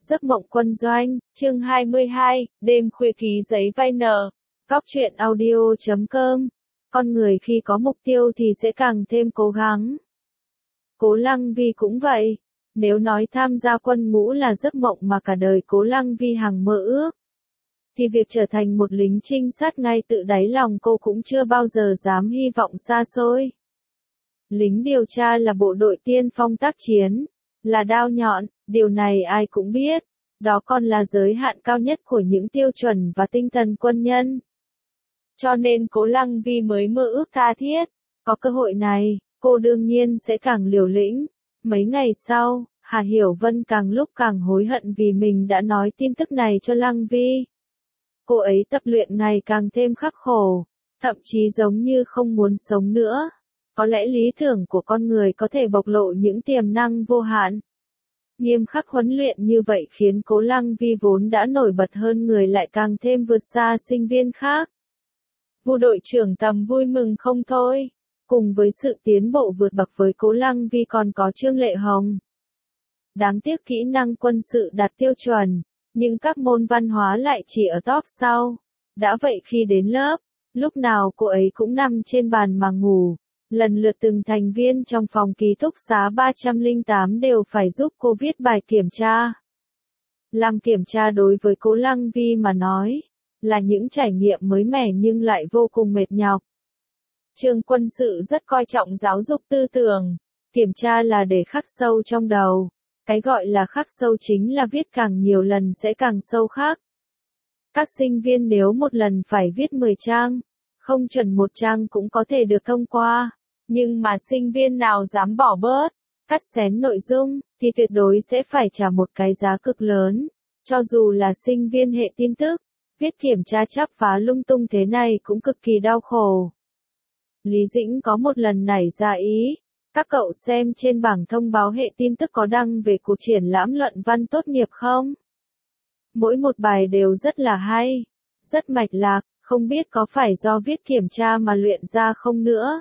Giấc mộng quân doanh, chương 22, đêm khuya ký giấy vay nợ. Góc truyện audio.com. Con người khi có mục tiêu thì sẽ càng thêm cố gắng. Cố Lăng Vi cũng vậy. Nếu nói tham gia quân ngũ là giấc mộng mà cả đời Cố Lăng Vi hằng mơ ước, thì việc trở thành một lính trinh sát ngay tự đáy lòng cô cũng chưa bao giờ dám hy vọng xa xôi. Lính điều tra là bộ đội tiên phong tác chiến, là đao nhọn, điều này ai cũng biết, đó còn là giới hạn cao nhất của những tiêu chuẩn và tinh thần quân nhân. Cho nên Cố Lăng Vi mới mơ ước tha thiết, có cơ hội này, cô đương nhiên sẽ càng liều lĩnh. Mấy ngày sau, Hà Hiểu Vân càng lúc càng hối hận vì mình đã nói tin tức này cho Lăng Vi. Cô ấy tập luyện ngày càng thêm khắc khổ, thậm chí giống như không muốn sống nữa. Có lẽ lý tưởng của con người có thể bộc lộ những tiềm năng vô hạn. Nghiêm khắc huấn luyện như vậy khiến Cố Lăng Vi vốn đã nổi bật hơn người lại càng thêm vượt xa sinh viên khác. Vu đội trưởng Tầm vui mừng không thôi. Cùng với sự tiến bộ vượt bậc với Cố Lăng Vi còn có Trương Lệ Hồng. Đáng tiếc kỹ năng quân sự đạt tiêu chuẩn, nhưng các môn văn hóa lại chỉ ở top sau. Đã vậy khi đến lớp, lúc nào cô ấy cũng nằm trên bàn mà ngủ. Lần lượt từng thành viên trong phòng ký túc xá 308 đều phải giúp cô viết bài kiểm tra. Làm kiểm tra đối với Cố Lăng Vi mà nói, là những trải nghiệm mới mẻ nhưng lại vô cùng mệt nhọc. Trường quân sự rất coi trọng giáo dục tư tưởng, kiểm tra là để khắc sâu trong đầu. Cái gọi là khắc sâu chính là viết càng nhiều lần sẽ càng sâu khắc. Các sinh viên nếu một lần phải viết 10 trang, không chuẩn một trang cũng có thể được thông qua. Nhưng mà sinh viên nào dám bỏ bớt, cắt xén nội dung, thì tuyệt đối sẽ phải trả một cái giá cực lớn. Cho dù là sinh viên hệ tin tức, viết kiểm tra chắp vá lung tung thế này cũng cực kỳ đau khổ. Lý Dĩnh có một lần nảy ra ý, các cậu xem trên bảng thông báo hệ tin tức có đăng về cuộc triển lãm luận văn tốt nghiệp không? Mỗi một bài đều rất là hay, rất mạch lạc, không biết có phải do viết kiểm tra mà luyện ra không nữa.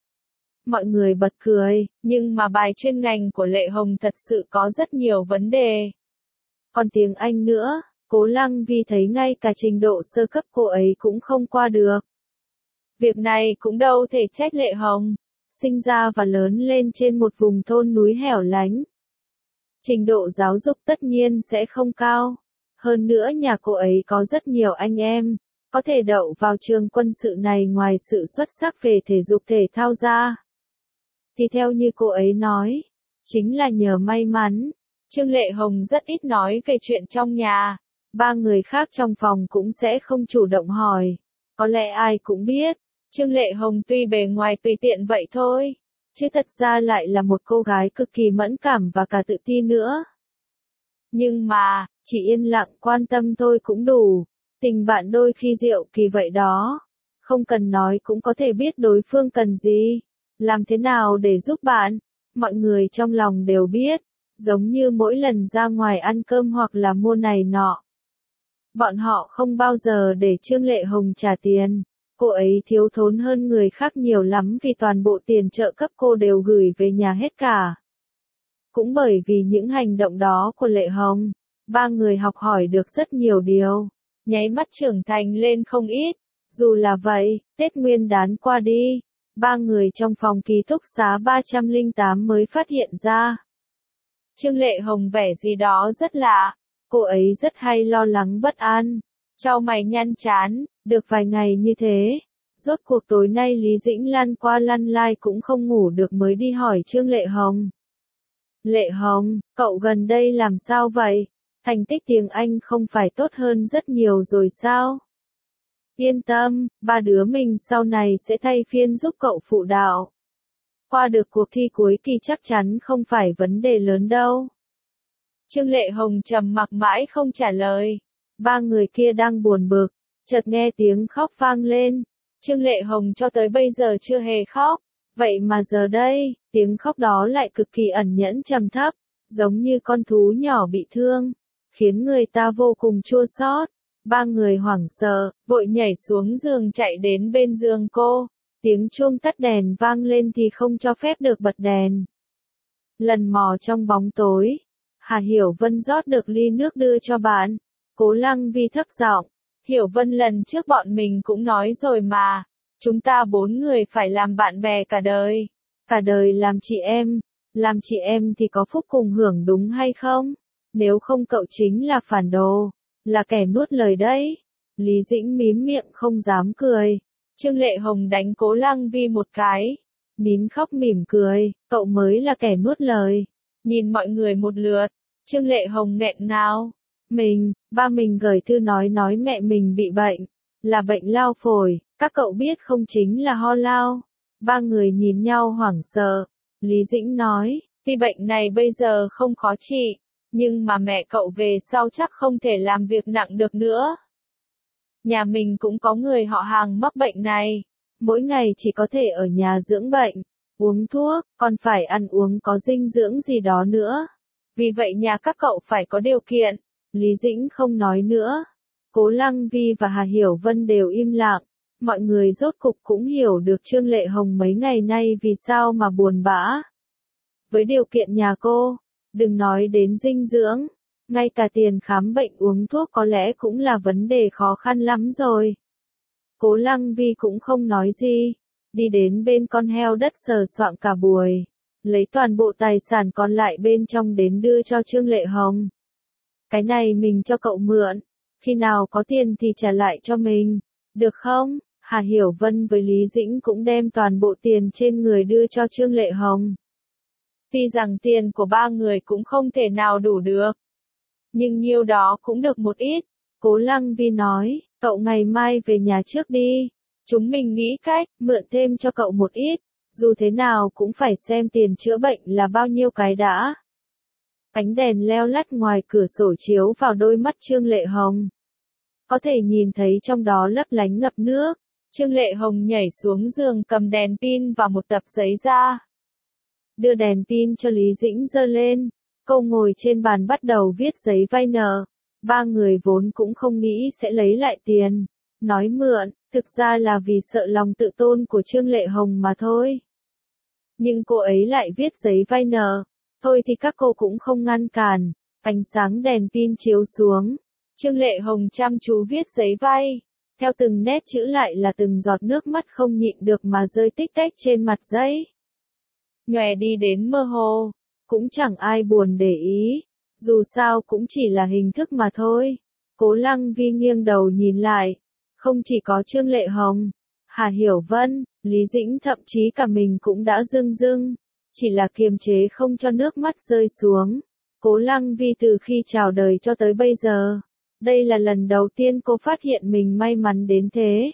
Mọi người bật cười, nhưng mà bài chuyên ngành của Lệ Hồng thật sự có rất nhiều vấn đề. Còn tiếng Anh nữa, Cố Lăng Vi thấy ngay cả trình độ sơ cấp cô ấy cũng không qua được. Việc này cũng đâu thể trách Lệ Hồng, sinh ra và lớn lên trên một vùng thôn núi hẻo lánh. Trình độ giáo dục tất nhiên sẽ không cao. Hơn nữa nhà cô ấy có rất nhiều anh em, có thể đậu vào trường quân sự này ngoài sự xuất sắc về thể dục thể thao ra. Thì theo như cô ấy nói, chính là nhờ may mắn. Trương Lệ Hồng rất ít nói về chuyện trong nhà, ba người khác trong phòng cũng sẽ không chủ động hỏi. Có lẽ ai cũng biết, Trương Lệ Hồng tuy bề ngoài tùy tiện vậy thôi, chứ thật ra lại là một cô gái cực kỳ mẫn cảm và cả tự tin nữa. Nhưng mà, chỉ yên lặng quan tâm thôi cũng đủ, tình bạn đôi khi diệu kỳ vậy đó. Không cần nói cũng có thể biết đối phương cần gì. Làm thế nào để giúp bạn? Mọi người trong lòng đều biết, giống như mỗi lần ra ngoài ăn cơm hoặc là mua này nọ. Bọn họ không bao giờ để Trương Lệ Hồng trả tiền. Cô ấy thiếu thốn hơn người khác nhiều lắm vì toàn bộ tiền trợ cấp cô đều gửi về nhà hết cả. Cũng bởi vì những hành động đó của Lệ Hồng, ba người học hỏi được rất nhiều điều, nháy mắt trưởng thành lên không ít. Dù là vậy, Tết Nguyên đán qua đi, ba người trong phòng ký túc xá 308 mới phát hiện ra. Trương Lệ Hồng vẻ gì đó rất lạ, cô ấy rất hay lo lắng bất an, chau mày nhăn chán, được vài ngày như thế. Rốt cuộc tối nay Lý Dĩnh lăn qua lăn lai cũng không ngủ được mới đi hỏi Trương Lệ Hồng. Lệ Hồng, cậu gần đây làm sao vậy? Thành tích tiếng Anh không phải tốt hơn rất nhiều rồi sao? Yên tâm, ba đứa mình sau này sẽ thay phiên giúp cậu phụ đạo. Qua được cuộc thi cuối kỳ chắc chắn không phải vấn đề lớn đâu. Trương Lệ Hồng trầm mặc mãi không trả lời. Ba người kia đang buồn bực, chợt nghe tiếng khóc vang lên. Trương Lệ Hồng cho tới bây giờ chưa hề khóc, vậy mà giờ đây, tiếng khóc đó lại cực kỳ ẩn nhẫn trầm thấp, giống như con thú nhỏ bị thương, khiến người ta vô cùng chua xót. Ba người hoảng sợ, vội nhảy xuống giường chạy đến bên giường cô. Tiếng chuông tắt đèn vang lên thì không cho phép được bật đèn. Lần mò trong bóng tối, Hà Hiểu Vân rót được ly nước đưa cho bạn. Cố Lăng Vi thấp giọng, Hiểu Vân lần trước bọn mình cũng nói rồi mà, chúng ta 4 người phải làm bạn bè cả đời. Cả đời làm chị em thì có phúc cùng hưởng đúng hay không? Nếu không cậu chính là phản đồ, là kẻ nuốt lời đấy. Lý Dĩnh mím miệng không dám cười. Trương Lệ Hồng đánh Cố Lăng Vi một cái. Nín khóc mỉm cười, cậu mới là kẻ nuốt lời. Nhìn mọi người một lượt, Trương Lệ Hồng nghẹn ngào. Ba mình gửi thư nói mẹ mình bị bệnh, là bệnh lao phổi, các cậu biết không, chính là ho lao. Ba người nhìn nhau hoảng sợ. Lý Dĩnh nói, tuy bệnh này bây giờ không khó trị, nhưng mà mẹ cậu về sau chắc không thể làm việc nặng được nữa. Nhà mình cũng có người họ hàng mắc bệnh này, mỗi ngày chỉ có thể ở nhà dưỡng bệnh, uống thuốc, còn phải ăn uống có dinh dưỡng gì đó nữa. Vì vậy nhà các cậu phải có điều kiện. Lý Dĩnh không nói nữa. Cố Lăng Vi và Hà Hiểu Vân đều im lặng. Mọi người rốt cục cũng hiểu được Trương Lệ Hồng mấy ngày nay vì sao mà buồn bã. Với điều kiện nhà cô, đừng nói đến dinh dưỡng, ngay cả tiền khám bệnh uống thuốc có lẽ cũng là vấn đề khó khăn lắm rồi. Cố Lăng Vi cũng không nói gì, đi đến bên con heo đất sờ soạng cả buổi, lấy toàn bộ tài sản còn lại bên trong đến đưa cho Trương Lệ Hồng. Cái này mình cho cậu mượn, khi nào có tiền thì trả lại cho mình, được không? Hà Hiểu Vân với Lý Dĩnh cũng đem toàn bộ tiền trên người đưa cho Trương Lệ Hồng. Tuy rằng tiền của ba người cũng không thể nào đủ được, nhưng nhiêu đó cũng được một ít. Cố Lăng Vi nói, cậu ngày mai về nhà trước đi, chúng mình nghĩ cách mượn thêm cho cậu một ít, dù thế nào cũng phải xem tiền chữa bệnh là bao nhiêu cái đã. Ánh đèn leo lắt ngoài cửa sổ chiếu vào đôi mắt Trương Lệ Hồng. Có thể nhìn thấy trong đó lấp lánh ngập nước. Trương Lệ Hồng nhảy xuống giường cầm đèn pin và một tập giấy ra. Đưa đèn pin cho Lý Dĩnh giơ lên. Cô ngồi trên bàn bắt đầu viết giấy vay nợ. Ba người vốn cũng không nghĩ sẽ lấy lại tiền. Nói mượn, thực ra là vì sợ lòng tự tôn của Trương Lệ Hồng mà thôi. Nhưng cô ấy lại viết giấy vay nợ. Thôi thì các cô cũng không ngăn cản. Ánh sáng đèn pin chiếu xuống. Trương Lệ Hồng chăm chú viết giấy vay. Theo từng nét chữ lại là từng giọt nước mắt không nhịn được mà rơi tích tách trên mặt giấy. Nhòe đi đến mơ hồ. Cũng chẳng ai buồn để ý. Dù sao cũng chỉ là hình thức mà thôi. Cố Lăng Vi nghiêng đầu nhìn lại. Không chỉ có Trương Lệ Hồng, Hà Hiểu Vân, Lý Dĩnh, thậm chí cả mình cũng đã rưng rưng. Chỉ là kiềm chế không cho nước mắt rơi xuống. Cố Lăng Vi từ khi chào đời cho tới bây giờ, đây là lần đầu tiên cô phát hiện mình may mắn đến thế.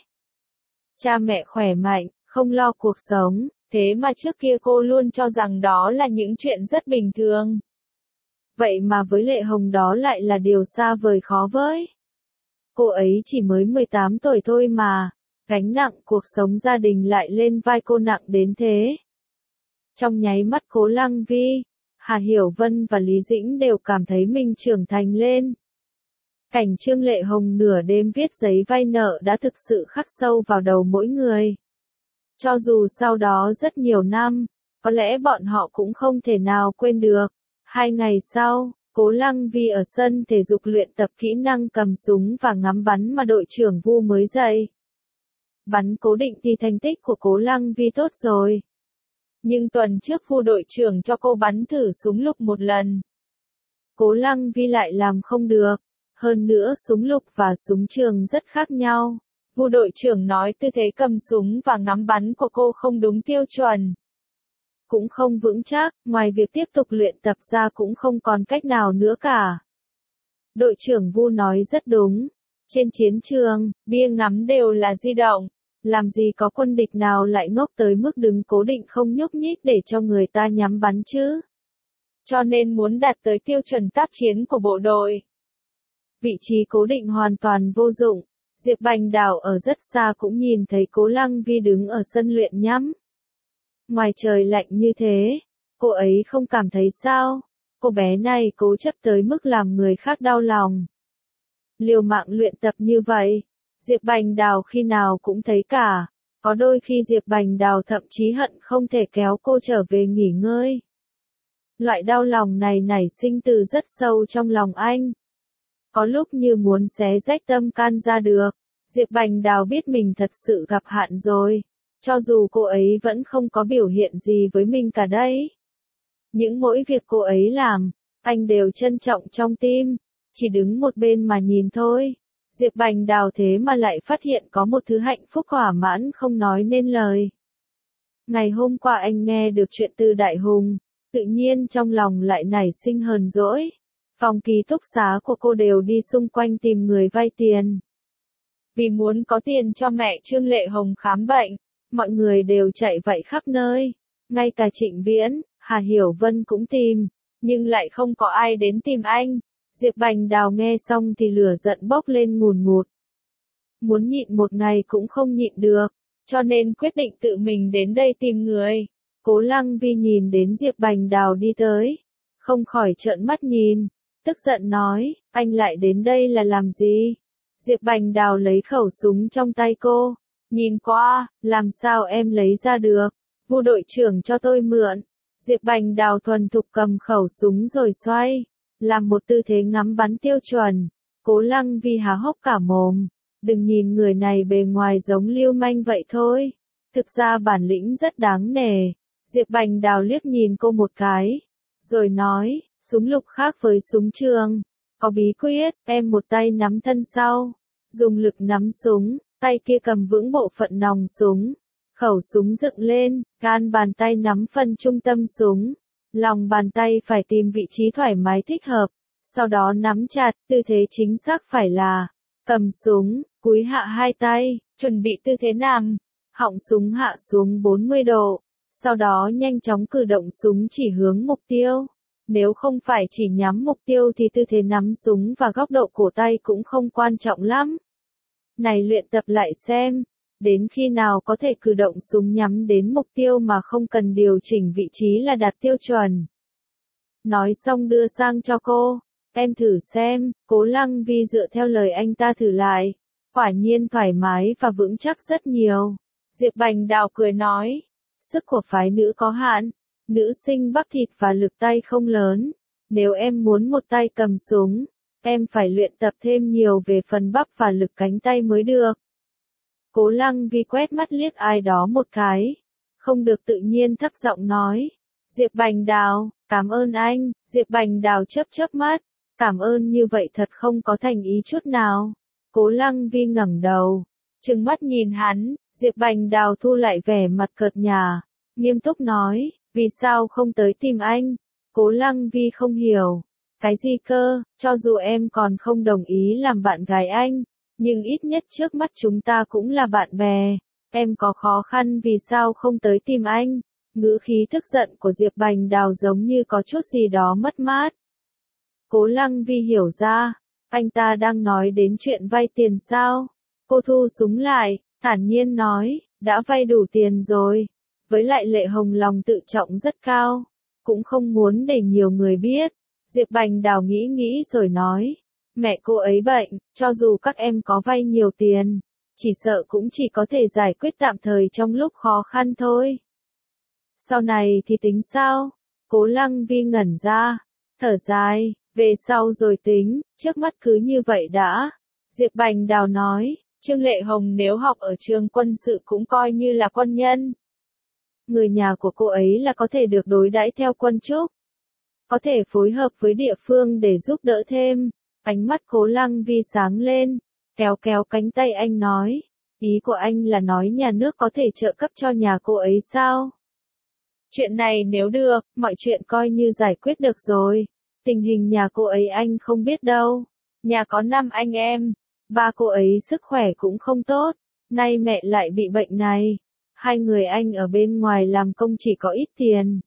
Cha mẹ khỏe mạnh, không lo cuộc sống, thế mà trước kia cô luôn cho rằng đó là những chuyện rất bình thường. Vậy mà với Lệ Hồng đó lại là điều xa vời khó với. Cô ấy chỉ mới 18 tuổi thôi mà, gánh nặng cuộc sống gia đình lại lên vai cô nặng đến thế. Trong nháy mắt Cố Lăng Vi, Hà Hiểu Vân và Lý Dĩnh đều cảm thấy mình trưởng thành lên. Cảnh Trương Lệ Hồng nửa đêm viết giấy vay nợ đã thực sự khắc sâu vào đầu mỗi người. Cho dù sau đó rất nhiều năm, có lẽ bọn họ cũng không thể nào quên được. 2 ngày sau, Cố Lăng Vi ở sân thể dục luyện tập kỹ năng cầm súng và ngắm bắn mà đội trưởng Vu mới dạy. Bắn cố định thì thành tích của Cố Lăng Vi tốt rồi. Nhưng tuần trước Vu đội trưởng cho cô bắn thử súng lục một lần. Cố Lăng Vi lại làm không được. Hơn nữa súng lục và súng trường rất khác nhau. Vu đội trưởng nói tư thế cầm súng và ngắm bắn của cô không đúng tiêu chuẩn. Cũng không vững chắc, ngoài việc tiếp tục luyện tập ra cũng không còn cách nào nữa cả. Đội trưởng Vu nói rất đúng. Trên chiến trường, bia ngắm đều là di động. Làm gì có quân địch nào lại ngốc tới mức đứng cố định không nhúc nhích để cho người ta nhắm bắn chứ. Cho nên muốn đạt tới tiêu chuẩn tác chiến của bộ đội. Vị trí cố định hoàn toàn vô dụng. Diệp Bành Đào ở rất xa cũng nhìn thấy Cố Lăng Vi đứng ở sân luyện nhắm. Ngoài trời lạnh như thế, cô ấy không cảm thấy sao? Cô bé này cố chấp tới mức làm người khác đau lòng. Liều mạng luyện tập như vậy, Diệp Bành Đào khi nào cũng thấy cả. Có đôi khi Diệp Bành Đào thậm chí hận không thể kéo cô trở về nghỉ ngơi. Loại đau lòng này nảy sinh từ rất sâu trong lòng anh. Có lúc như muốn xé rách tâm can ra được. Diệp Bành Đào biết mình thật sự gặp hạn rồi. Cho dù cô ấy vẫn không có biểu hiện gì với mình cả đấy. Những mỗi việc cô ấy làm, anh đều trân trọng trong tim. Chỉ đứng một bên mà nhìn thôi. Diệp Bành Đào thế mà lại phát hiện có một thứ hạnh phúc thỏa mãn không nói nên lời. Ngày hôm qua anh nghe được chuyện từ Đại Hùng, tự nhiên trong lòng lại nảy sinh hờn dỗi. Phòng ký túc xá của cô đều đi xung quanh tìm người vay tiền. Vì muốn có tiền cho mẹ Trương Lệ Hồng khám bệnh, mọi người đều chạy vậy khắp nơi. Ngay cả Trịnh Viễn, Hà Hiểu Vân cũng tìm, nhưng lại không có ai đến tìm anh. Diệp Bành Đào nghe xong thì lửa giận bốc lên ngùn ngụt. Muốn nhịn một ngày cũng không nhịn được, cho nên quyết định tự mình đến đây tìm người. Cố Lăng Vi nhìn đến Diệp Bành Đào đi tới, không khỏi trợn mắt nhìn, tức giận nói, anh lại đến đây là làm gì? Diệp Bành Đào lấy khẩu súng trong tay cô, nhìn qua, làm sao em lấy ra được, Vu đội trưởng cho tôi mượn. Diệp Bành Đào thuần thục cầm khẩu súng rồi xoay, làm một tư thế ngắm bắn tiêu chuẩn. Cố Lăng Vi há hốc cả mồm, đừng nhìn người này bề ngoài giống lưu manh vậy thôi, thực ra bản lĩnh rất đáng nể. Diệp Bành Đào liếc nhìn cô một cái, rồi nói, súng lục khác với súng trường, có bí quyết, em một tay nắm thân sau, dùng lực nắm súng, tay kia cầm vững bộ phận nòng súng, khẩu súng dựng lên, gan bàn tay nắm phần trung tâm súng, lòng bàn tay phải tìm vị trí thoải mái thích hợp, sau đó nắm chặt, tư thế chính xác phải là cầm súng, cúi hạ hai tay, chuẩn bị tư thế nằm, họng súng hạ xuống 40 độ, sau đó nhanh chóng cử động súng chỉ hướng mục tiêu. Nếu không phải chỉ nhắm mục tiêu thì tư thế nắm súng và góc độ cổ tay cũng không quan trọng lắm. Này luyện tập lại xem, đến khi nào có thể cử động súng nhắm đến mục tiêu mà không cần điều chỉnh vị trí là đạt tiêu chuẩn. Nói xong đưa sang cho cô, em thử xem. Cố Lăng Vi dựa theo lời anh ta thử lại, quả nhiên thoải mái và vững chắc rất nhiều. Diệp Bành Đào cười nói, sức của phái nữ có hạn, nữ sinh bắp thịt và lực tay không lớn, nếu em muốn một tay cầm súng, em phải luyện tập thêm nhiều về phần bắp và lực cánh tay mới được. Cố Lăng Vi quét mắt liếc ai đó một cái, không được tự nhiên thấp giọng nói, Diệp Bành Đào, cảm ơn anh. Diệp Bành Đào chớp chớp mắt, cảm ơn như vậy thật không có thành ý chút nào. Cố Lăng Vi ngẩng đầu, trừng mắt nhìn hắn. Diệp Bành Đào thu lại vẻ mặt cợt nhả, nghiêm túc nói, vì sao không tới tìm anh? Cố Lăng Vi không hiểu, cái gì cơ, cho dù em còn không đồng ý làm bạn gái anh, nhưng ít nhất trước mắt chúng ta cũng là bạn bè, em có khó khăn vì sao không tới tìm anh? Ngữ khí tức giận của Diệp Bành Đào giống như có chút gì đó mất mát. Cố Lăng Vi hiểu ra, anh ta đang nói đến chuyện vay tiền sao? Cô thu súng lại, thản nhiên nói, đã vay đủ tiền rồi. Với lại Lệ Hồng lòng tự trọng rất cao, cũng không muốn để nhiều người biết. Diệp Bành Đào nghĩ nghĩ rồi nói, mẹ cô ấy bệnh, cho dù các em có vay nhiều tiền, chỉ sợ cũng chỉ có thể giải quyết tạm thời trong lúc khó khăn thôi. Sau này thì tính sao? Cố Lăng Vi ngẩn ra, thở dài, về sau rồi tính, trước mắt cứ như vậy đã. Diệp Bành Đào nói, Trương Lệ Hồng nếu học ở trường quân sự cũng coi như là quân nhân. Người nhà của cô ấy là có thể được đối đãi theo quân trúc, có thể phối hợp với địa phương để giúp đỡ thêm. Ánh mắt Cố Lăng Vi sáng lên, kéo kéo cánh tay anh nói, ý của anh là nói nhà nước có thể trợ cấp cho nhà cô ấy sao? Chuyện này nếu được, mọi chuyện coi như giải quyết được rồi. Tình hình nhà cô ấy anh không biết đâu. Nhà có 5 anh em, ba cô ấy sức khỏe cũng không tốt, nay mẹ lại bị bệnh này. Hai người anh ở bên ngoài làm công chỉ có ít tiền.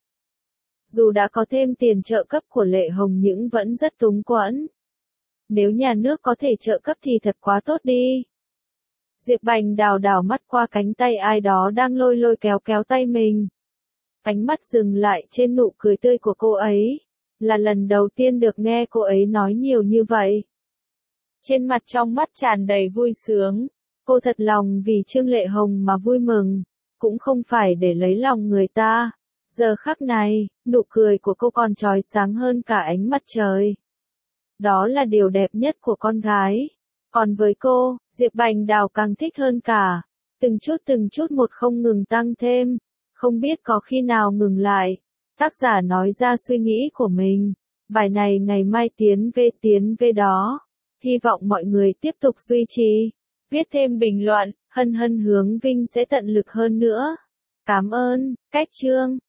Dù đã có thêm tiền trợ cấp của Lệ Hồng nhưng vẫn rất túng quẫn. Nếu nhà nước có thể trợ cấp thì thật quá tốt đi. Diệp Bành Đào đảo mắt qua cánh tay ai đó đang lôi lôi kéo kéo tay mình. Ánh mắt dừng lại trên nụ cười tươi của cô ấy. Là lần đầu tiên được nghe cô ấy nói nhiều như vậy. Trên mặt trong mắt tràn đầy vui sướng. Cô thật lòng vì Trương Lệ Hồng mà vui mừng. Cũng không phải để lấy lòng người ta. Giờ khắc này, nụ cười của cô còn chói sáng hơn cả ánh mặt trời. Đó là điều đẹp nhất của con gái. Còn với cô, Diệp Bành Đào càng thích hơn cả. Từng chút một không ngừng tăng thêm. Không biết có khi nào ngừng lại. Tác giả nói ra suy nghĩ của mình. Bài này ngày mai tiến về đó. Hy vọng mọi người tiếp tục duy trì. Viết thêm bình luận, Hân Hân hướng Vinh sẽ tận lực hơn nữa. Cảm ơn, Cách Chương.